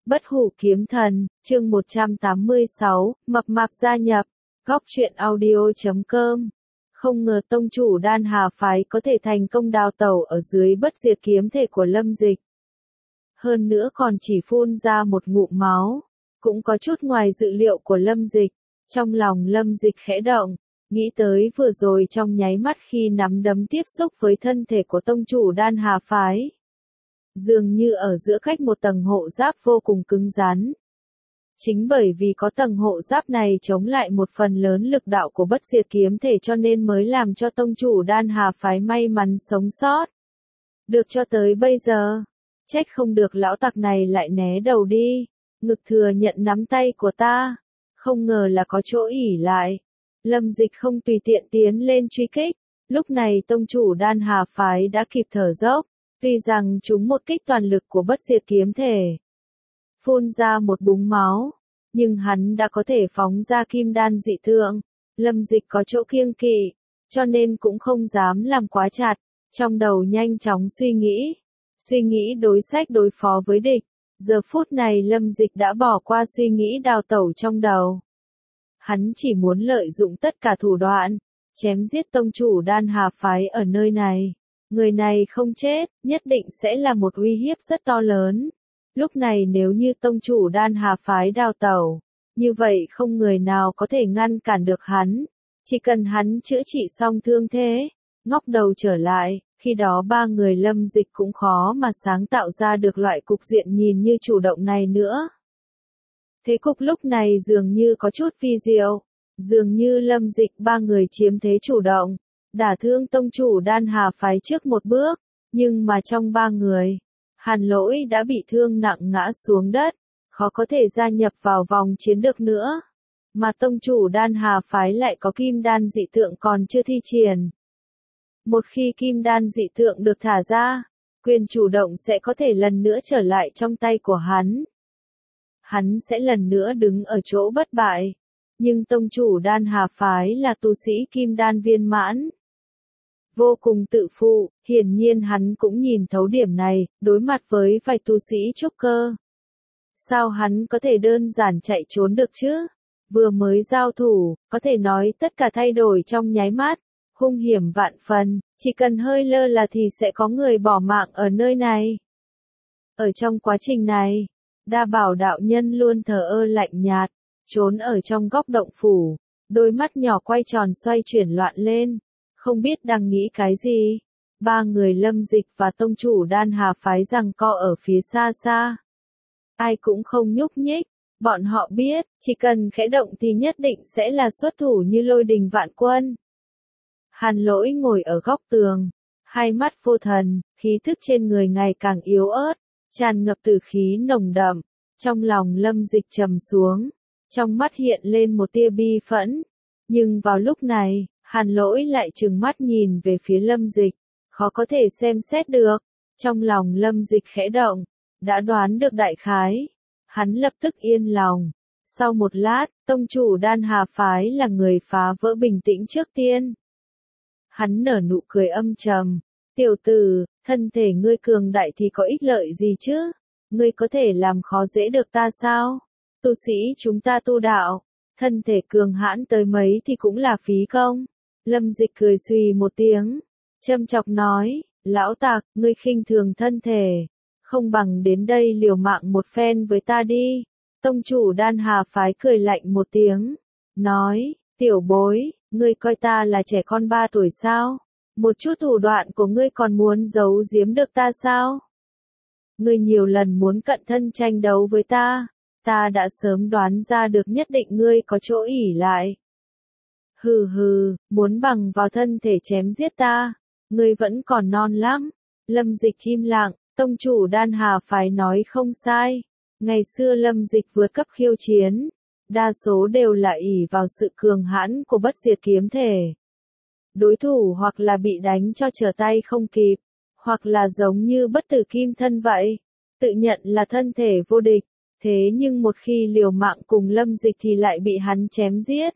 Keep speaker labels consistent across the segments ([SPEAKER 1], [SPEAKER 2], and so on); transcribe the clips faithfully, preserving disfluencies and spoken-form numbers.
[SPEAKER 1] Bất hủ kiếm thần, chương một trăm tám mươi sáu, mập mạp gia nhập, góc truyện audio chấm com. Không ngờ tông chủ Đan Hà phái có thể thành công đào tẩu ở dưới bất diệt kiếm thể của Lâm Dịch. Hơn nữa còn chỉ phun ra một ngụm máu, cũng có chút ngoài dự liệu của Lâm Dịch. Trong lòng Lâm Dịch khẽ động, nghĩ tới vừa rồi trong nháy mắt khi nắm đấm tiếp xúc với thân thể của tông chủ Đan Hà phái. Dường như ở giữa cách một tầng hộ giáp vô cùng cứng rắn. Chính bởi vì có tầng hộ giáp này chống lại một phần lớn lực đạo của bất diệt kiếm thể cho nên mới làm cho tông chủ Đan Hà phái may mắn sống sót. Được cho tới bây giờ, trách không được lão tặc này lại né đầu đi, ngực thừa nhận nắm tay của ta, không ngờ là có chỗ ỉ lại. Lâm Dịch không tùy tiện tiến lên truy kích, lúc này tông chủ Đan Hà phái đã kịp thở dốc. Tuy rằng chúng một kích toàn lực của bất diệt kiếm thể, phun ra một búng máu, nhưng hắn đã có thể phóng ra kim đan dị tượng. Lâm Dịch có chỗ kiêng kỵ, cho nên cũng không dám làm quá chặt, trong đầu nhanh chóng suy nghĩ, suy nghĩ đối sách đối phó với địch. Giờ phút này Lâm Dịch đã bỏ qua suy nghĩ đào tẩu trong đầu. Hắn chỉ muốn lợi dụng tất cả thủ đoạn, chém giết tông chủ Đan Hà phái ở nơi này. Người này không chết, nhất định sẽ là một uy hiếp rất to lớn. Lúc này nếu như tông chủ Đan Hà phái đào tẩu, như vậy không người nào có thể ngăn cản được hắn. Chỉ cần hắn chữa trị xong thương thế, ngóc đầu trở lại, khi đó ba người Lâm Dịch cũng khó mà sáng tạo ra được loại cục diện nhìn như chủ động này nữa. Thế cục lúc này dường như có chút phi diệu, dường như Lâm Dịch ba người chiếm thế chủ động. Đả thương tông chủ Đan Hà phái trước một bước, nhưng mà trong ba người, Hàn Lỗi đã bị thương nặng ngã xuống đất, khó có thể gia nhập vào vòng chiến được nữa. Mà tông chủ Đan Hà phái lại có kim đan dị tượng còn chưa thi triển. Một khi kim đan dị tượng được thả ra, quyền chủ động sẽ có thể lần nữa trở lại trong tay của hắn. Hắn sẽ lần nữa đứng ở chỗ bất bại. Nhưng tông chủ Đan Hà phái là tu sĩ kim đan viên mãn. Vô cùng tự phụ, hiển nhiên hắn cũng nhìn thấu điểm này, đối mặt với vài tu sĩ trúc cơ. Sao hắn có thể đơn giản chạy trốn được chứ? Vừa mới giao thủ, có thể nói tất cả thay đổi trong nháy mắt, hung hiểm vạn phần, chỉ cần hơi lơ là thì sẽ có người bỏ mạng ở nơi này. Ở trong quá trình này, Đa Bảo đạo nhân luôn thờ ơ lạnh nhạt, trốn ở trong góc động phủ, đôi mắt nhỏ quay tròn xoay chuyển loạn lên. Không biết đang nghĩ cái gì. Ba người Lâm Dịch và tông chủ Đan Hà phái giằng co ở phía xa xa. Ai cũng không nhúc nhích. Bọn họ biết, chỉ cần khẽ động thì nhất định sẽ là xuất thủ như lôi đình vạn quân. Hàn Lỗi ngồi ở góc tường, hai mắt vô thần, khí thức trên người ngày càng yếu ớt, tràn ngập tử khí nồng đậm. Trong lòng Lâm Dịch trầm xuống, trong mắt hiện lên một tia bi phẫn. Nhưng vào lúc này, Hàn Lỗi lại trừng mắt nhìn về phía Lâm Dịch, khó có thể xem xét được. Trong lòng Lâm Dịch khẽ động, đã đoán được đại khái. Hắn lập tức yên lòng. Sau một lát, tông chủ Đan Hà phái là người phá vỡ bình tĩnh trước tiên. Hắn nở nụ cười âm trầm. Tiểu tử, thân thể ngươi cường đại thì có ích lợi gì chứ? Ngươi có thể làm khó dễ được ta sao? Tu sĩ chúng ta tu đạo, thân thể cường hãn tới mấy thì cũng là phí công. Lâm Dịch cười xùy một tiếng, châm chọc nói, lão tặc, ngươi khinh thường thân thể, không bằng đến đây liều mạng một phen với ta đi. Tông chủ Đan Hà phái cười lạnh một tiếng, nói, tiểu bối, ngươi coi ta là trẻ con ba tuổi sao? Một chút thủ đoạn của ngươi còn muốn giấu giếm được ta sao? Ngươi nhiều lần muốn cận thân tranh đấu với ta, ta đã sớm đoán ra được nhất định ngươi có chỗ ỉ lại. Hừ hừ, muốn bằng vào thân thể chém giết ta, ngươi vẫn còn non lắm. Lâm Dịch im lặng, tông chủ Đan Hà phái nói không sai. Ngày xưa Lâm Dịch vượt cấp khiêu chiến, đa số đều là ỷ vào sự cường hãn của bất diệt kiếm thể. Đối thủ hoặc là bị đánh cho trở tay không kịp, hoặc là giống như bất tử kim thân vậy, tự nhận là thân thể vô địch. Thế nhưng một khi liều mạng cùng Lâm Dịch thì lại bị hắn chém giết.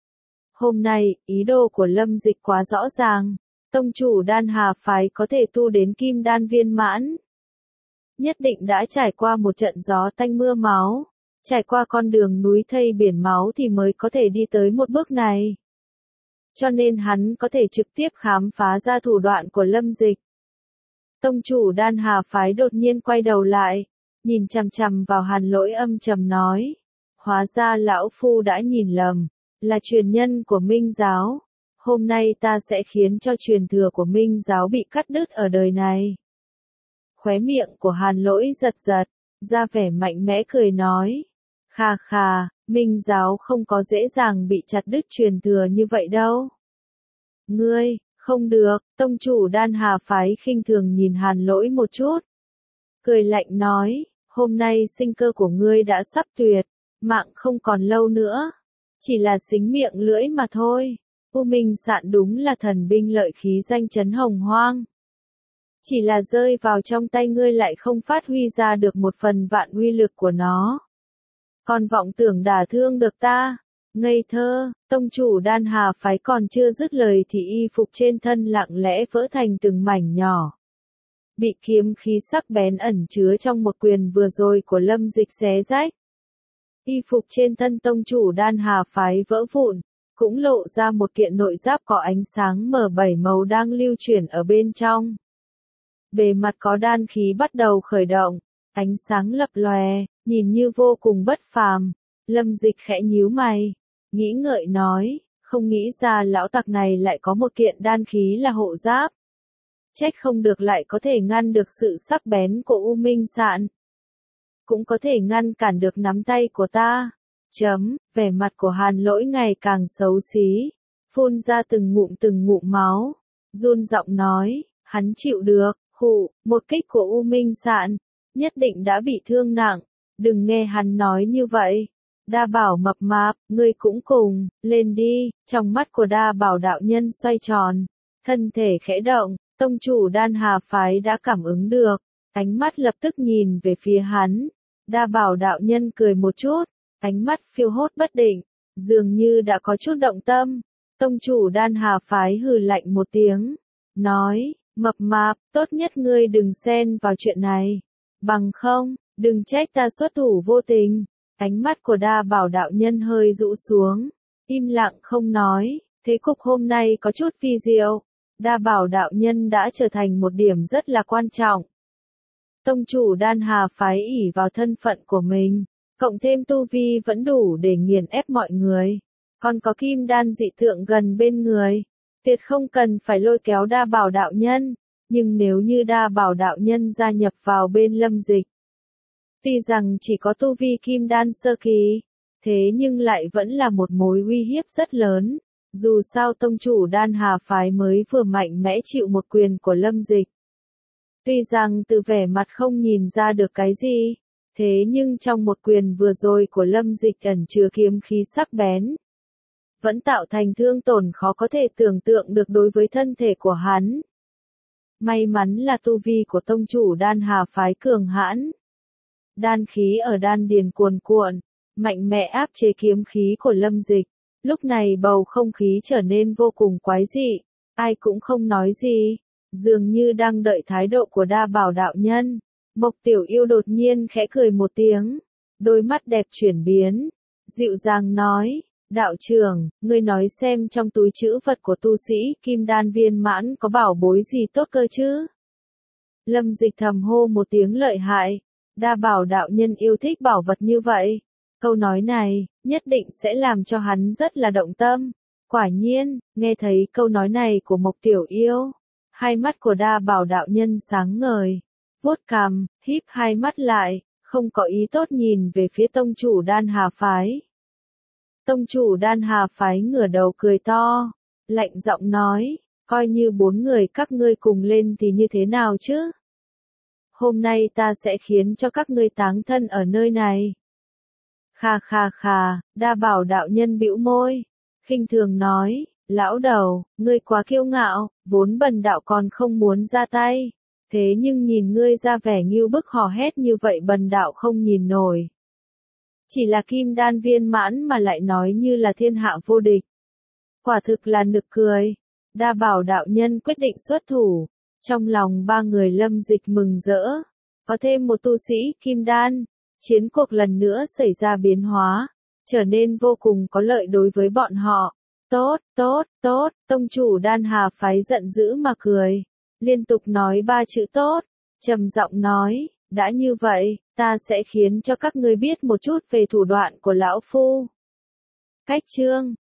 [SPEAKER 1] Hôm nay, ý đồ của Lâm Dịch quá rõ ràng, tông chủ Đan Hà phái có thể tu đến kim đan viên mãn. nhất định đã trải qua một trận gió tanh mưa máu, trải qua con đường núi thây biển máu thì mới có thể đi tới một bước này. Cho nên hắn có thể trực tiếp khám phá ra thủ đoạn của Lâm Dịch. Tông chủ Đan Hà phái đột nhiên quay đầu lại, nhìn chằm chằm vào Hàn Lỗi âm trầm nói, hóa ra lão phu đã nhìn lầm, là truyền nhân của Minh giáo. Hôm nay ta sẽ khiến cho truyền thừa của Minh giáo bị cắt đứt ở đời này. Khóe miệng của Hàn Lỗi giật giật, ra vẻ mạnh mẽ cười nói, khà khà, Minh giáo không có dễ dàng bị chặt đứt truyền thừa như vậy đâu. Ngươi, không được, tông chủ Đan Hà phái khinh thường nhìn Hàn Lỗi một chút. Cười lạnh nói, hôm nay sinh cơ của ngươi đã sắp tuyệt, mạng không còn lâu nữa. Chỉ là xính miệng lưỡi mà thôi. U Minh Sạn đúng là thần binh lợi khí danh chấn hồng hoang. Chỉ là rơi vào trong tay ngươi lại không phát huy ra được một phần vạn uy lực của nó. Còn vọng tưởng đả thương được ta. Ngây thơ, tông chủ Đan Hà phái còn chưa dứt lời thì y phục trên thân lặng lẽ vỡ thành từng mảnh nhỏ. Bị kiếm khí sắc bén ẩn chứa trong một quyền vừa rồi của Lâm Dịch xé rách. Y phục trên thân tông chủ Đan Hà phái vỡ vụn, cũng lộ ra một kiện nội giáp có ánh sáng mờ bảy màu đang lưu chuyển ở bên trong. Bề mặt có đan khí bắt đầu khởi động, ánh sáng lập lòe, nhìn như vô cùng bất phàm. Lâm Dịch khẽ nhíu mày, nghĩ ngợi nói, không nghĩ ra lão tặc này lại có một kiện đan khí là hộ giáp. Trách không được lại có thể ngăn được sự sắc bén của U Minh Sạn. Cũng có thể ngăn cản được nắm tay của ta. Chấm, vẻ mặt của Hàn Lỗi ngày càng xấu xí, phun ra từng ngụm từng ngụm máu, run giọng nói, hắn chịu được, hụ, một kích của U Minh Sạn, nhất định đã bị thương nặng, đừng nghe hắn nói như vậy. Đa Bảo mập mạp, ngươi cũng cùng, lên đi, trong mắt của Đa Bảo đạo nhân xoay tròn, thân thể khẽ động, tông chủ Đan Hà phái đã cảm ứng được, ánh mắt lập tức nhìn về phía hắn. Đa Bảo đạo nhân cười một chút, ánh mắt phiêu hốt bất định, dường như đã có chút động tâm. Tông chủ Đan Hà phái hừ lạnh một tiếng, nói, mập mạp, tốt nhất ngươi đừng xen vào chuyện này, bằng không, đừng trách ta xuất thủ vô tình. Ánh mắt của Đa Bảo đạo nhân hơi rũ xuống, im lặng không nói, thế cục hôm nay có chút vi diệu. Đa Bảo đạo nhân đã trở thành một điểm rất là quan trọng. Tông chủ Đan Hà phái ỷ vào thân phận của mình, cộng thêm tu vi vẫn đủ để nghiền ép mọi người, còn có kim đan dị tượng gần bên người, tuyệt không cần phải lôi kéo Đa Bảo đạo nhân, nhưng nếu như Đa Bảo đạo nhân gia nhập vào bên Lâm Dịch, tuy rằng chỉ có tu vi kim đan sơ kỳ, thế nhưng lại vẫn là một mối uy hiếp rất lớn. Dù sao tông chủ Đan Hà phái mới vừa mạnh mẽ chịu một quyền của Lâm Dịch. Tuy rằng từ vẻ mặt không nhìn ra được cái gì, thế nhưng trong một quyền vừa rồi của Lâm Dịch ẩn chứa kiếm khí sắc bén, vẫn tạo thành thương tổn khó có thể tưởng tượng được đối với thân thể của hắn. May mắn là tu vi của tông chủ Đan Hà phái cường hãn. Đan khí ở đan điền cuồn cuộn, mạnh mẽ áp chế kiếm khí của Lâm Dịch. Lúc này bầu không khí trở nên vô cùng quái dị, ai cũng không nói gì, dường như đang đợi thái độ của Đa Bảo đạo nhân. Mộc Tiểu Yêu đột nhiên khẽ cười một tiếng, đôi mắt đẹp chuyển biến, dịu dàng nói, đạo trưởng, ngươi nói xem trong túi trữ vật của tu sĩ kim đan viên mãn có bảo bối gì tốt cơ chứ? Lâm Dịch thầm hô một tiếng lợi hại, Đa Bảo đạo nhân yêu thích bảo vật như vậy. Câu nói này, nhất định sẽ làm cho hắn rất là động tâm. Quả nhiên, nghe thấy câu nói này của Mộc Tiểu Yêu, hai mắt của Đa Bảo đạo nhân sáng ngời, vuốt cằm, híp hai mắt lại, không có ý tốt nhìn về phía tông chủ Đan Hà phái. Tông chủ Đan Hà phái ngửa đầu cười to, lạnh giọng nói, coi như bốn người các ngươi cùng lên thì như thế nào chứ? Hôm nay ta sẽ khiến cho các ngươi táng thân ở nơi này. Khà khà khà, Đa Bảo đạo nhân bĩu môi, khinh thường nói, lão đầu, ngươi quá kiêu ngạo, vốn bần đạo còn không muốn ra tay, thế nhưng nhìn ngươi ra vẻ ngưu bức hò hét như vậy bần đạo không nhìn nổi. Chỉ là kim đan viên mãn mà lại nói như là thiên hạ vô địch. Quả thực là nực cười. Đa Bảo đạo nhân quyết định xuất thủ, trong lòng ba người Lâm Dịch mừng rỡ, Có thêm một tu sĩ kim đan, chiến cuộc lần nữa xảy ra biến hóa, trở nên vô cùng có lợi đối với bọn họ. Tốt, tốt, tốt, tông chủ Đan Hà phái giận dữ mà cười, liên tục nói ba chữ tốt, trầm giọng nói, đã như vậy, ta sẽ khiến cho các ngươi biết một chút về thủ đoạn của lão phu. Cách chương